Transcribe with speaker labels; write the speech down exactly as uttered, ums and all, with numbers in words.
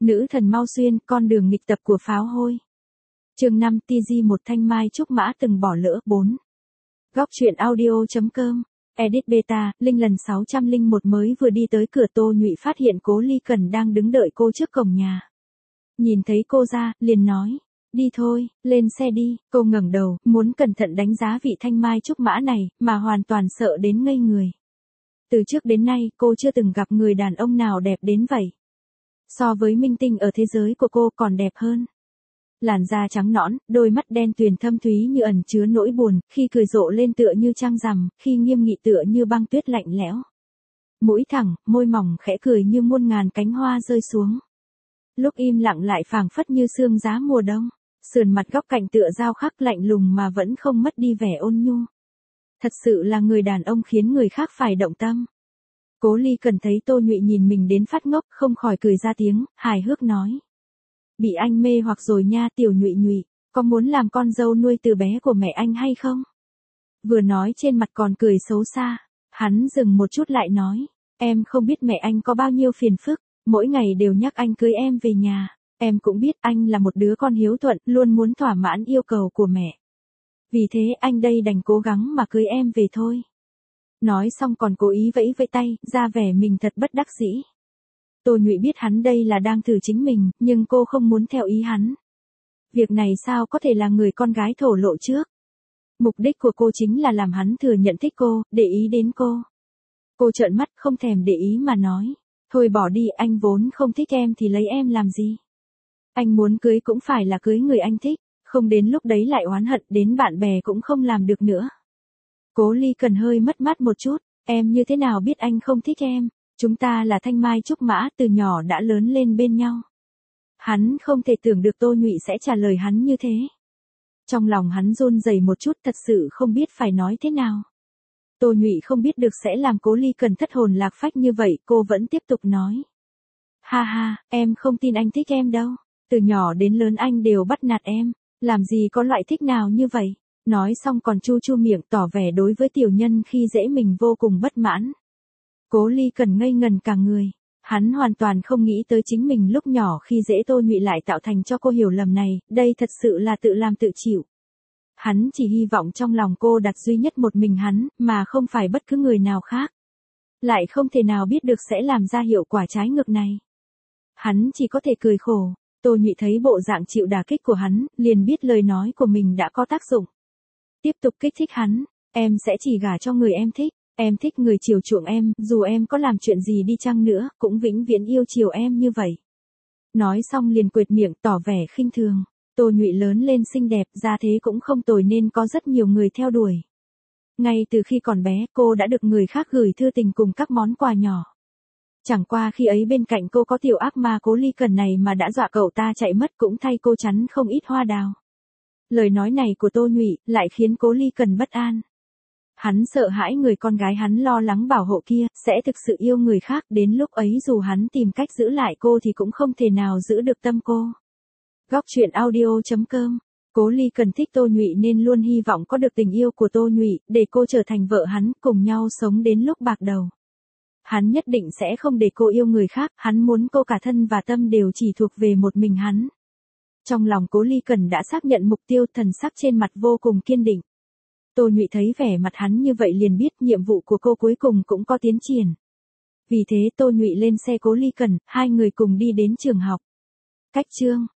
Speaker 1: Nữ thần Mao Xuyên, con đường nghịch tập của pháo hôi. Chương năm, tê giê một thanh mai trúc mã từng bỏ lỡ. bốn. Góc truyện audio.com. Edit beta, Linh lần sáu trăm lẻ một mới vừa đi tới cửa, Tô Nhụy phát hiện Cố Ly Cần đang đứng đợi cô trước cổng nhà. Nhìn thấy cô ra, liền nói, đi thôi, lên xe đi. Cô ngẩng đầu, muốn cẩn thận đánh giá vị thanh mai trúc mã này, mà hoàn toàn sợ đến ngây người. Từ trước đến nay, cô chưa từng gặp người đàn ông nào đẹp đến vậy. So với minh tinh ở thế giới của cô còn đẹp hơn. Làn da trắng nõn, đôi mắt đen tuyền thâm thúy như ẩn chứa nỗi buồn, khi cười rộ lên tựa như trăng rằm, khi nghiêm nghị tựa như băng tuyết lạnh lẽo. Mũi thẳng, môi mỏng khẽ cười như muôn ngàn cánh hoa rơi xuống. Lúc im lặng lại phảng phất như sương giá mùa đông, sườn mặt góc cạnh tựa dao khắc lạnh lùng mà vẫn không mất đi vẻ ôn nhu. Thật sự là người đàn ông khiến người khác phải động tâm. Cố Ly Cần thấy Tô Nhụy nhìn mình đến phát ngốc, không khỏi cười ra tiếng, hài hước nói. Bị anh mê hoặc rồi nha tiểu Nhụy Nhụy, có muốn làm con dâu nuôi từ bé của mẹ anh hay không? Vừa nói trên mặt còn cười xấu xa, hắn dừng một chút lại nói, em không biết mẹ anh có bao nhiêu phiền phức, mỗi ngày đều nhắc anh cưới em về nhà, em cũng biết anh là một đứa con hiếu thuận, luôn muốn thỏa mãn yêu cầu của mẹ. Vì thế anh đây đành cố gắng mà cưới em về thôi. Nói xong còn cố ý vẫy vẫy tay, ra vẻ mình thật bất đắc dĩ. Tô Nhụy biết hắn đây là đang thử chính mình, nhưng cô không muốn theo ý hắn. Việc này sao có thể là người con gái thổ lộ trước. Mục đích của cô chính là làm hắn thừa nhận thích cô, để ý đến cô. Cô trợn mắt không thèm để ý mà nói. Thôi bỏ đi, anh vốn không thích em thì lấy em làm gì. Anh muốn cưới cũng phải là cưới người anh thích, không đến lúc đấy lại oán hận đến bạn bè cũng không làm được nữa. Cố Ly Cần hơi mất mát một chút, em như thế nào biết anh không thích em, chúng ta là thanh mai trúc mã từ nhỏ đã lớn lên bên nhau. Hắn không thể tưởng được Tô Nhụy sẽ trả lời hắn như thế. Trong lòng hắn run rẩy một chút, thật sự không biết phải nói thế nào. Tô Nhụy không biết được sẽ làm Cố Ly Cần thất hồn lạc phách như vậy, cô vẫn tiếp tục nói. Ha ha, em không tin anh thích em đâu, từ nhỏ đến lớn anh đều bắt nạt em, làm gì có loại thích nào như vậy. Nói xong còn chu chu miệng tỏ vẻ đối với tiểu nhân khi dễ mình vô cùng bất mãn. Cố Ly Cần ngây ngần cả người, hắn hoàn toàn không nghĩ tới chính mình lúc nhỏ khi dễ Tô Nhụy lại tạo thành cho cô hiểu lầm này, đây thật sự là tự làm tự chịu. Hắn chỉ hy vọng trong lòng cô đặt duy nhất một mình hắn, mà không phải bất cứ người nào khác. Lại không thể nào biết được sẽ làm ra hiệu quả trái ngược này. Hắn chỉ có thể cười khổ, Tô Nhụy thấy bộ dạng chịu đả kích của hắn, liền biết lời nói của mình đã có tác dụng. Tiếp tục kích thích hắn, em sẽ chỉ gả cho người em thích, em thích người chiều chuộng em, dù em có làm chuyện gì đi chăng nữa, cũng vĩnh viễn yêu chiều em như vậy. Nói xong liền quệt miệng tỏ vẻ khinh thường, Tô Nhụy lớn lên xinh đẹp, ra thế cũng không tồi nên có rất nhiều người theo đuổi. Ngay từ khi còn bé, cô đã được người khác gửi thư tình cùng các món quà nhỏ. Chẳng qua khi ấy bên cạnh cô có tiểu ác ma Cố Ly Cần này mà đã dọa cậu ta chạy mất, cũng thay cô chắn không ít hoa đào. Lời nói này của Tô Nhụy lại khiến Cố Ly Cần bất an. Hắn sợ hãi người con gái hắn lo lắng bảo hộ kia sẽ thực sự yêu người khác, đến lúc ấy dù hắn tìm cách giữ lại cô thì cũng không thể nào giữ được tâm cô. Góc truyện audio.com. Cố Ly Cần thích Tô Nhụy nên luôn hy vọng có được tình yêu của Tô Nhụy, để cô trở thành vợ hắn, cùng nhau sống đến lúc bạc đầu. Hắn nhất định sẽ không để cô yêu người khác, hắn muốn cô cả thân và tâm đều chỉ thuộc về một mình hắn. Trong lòng Cố Ly Cần đã xác nhận mục tiêu, thần sắc trên mặt vô cùng kiên định. Tô Nhụy thấy vẻ mặt hắn như vậy liền biết nhiệm vụ của cô cuối cùng cũng có tiến triển. Vì thế Tô Nhụy lên xe Cố Ly Cần, hai người cùng đi đến trường học. Cách chương